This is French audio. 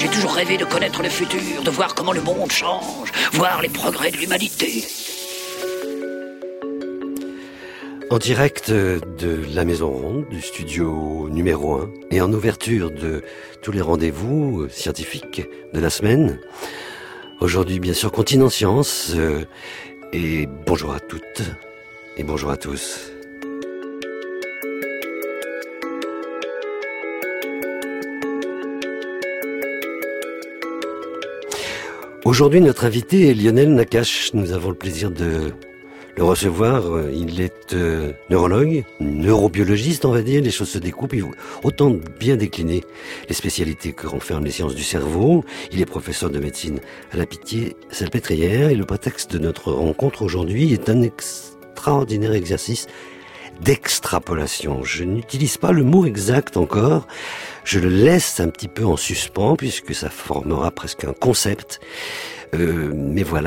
J'ai toujours rêvé de connaître le futur, de voir comment le monde change, voir les progrès de l'humanité. En direct de la Maison Ronde, du studio numéro 1, et en ouverture de tous les rendez-vous scientifiques de la semaine. Aujourd'hui, bien sûr, Continent Science, et bonjour à toutes, et bonjour à tous. Aujourd'hui, notre invité est Lionel Nakache. Nous avons le plaisir de le recevoir. Il est neurologue, neurobiologiste, on va dire. Les choses se découpent. Il faut autant bien décliner les spécialités que renferment les sciences du cerveau. Il est professeur de médecine à la Pitié-Salpêtrière. Et le prétexte de notre rencontre aujourd'hui est un extraordinaire exercice d'extrapolation. Je n'utilise pas le mot exact encore. Je le laisse un petit peu en suspens puisque ça formera presque un concept. Mais voilà.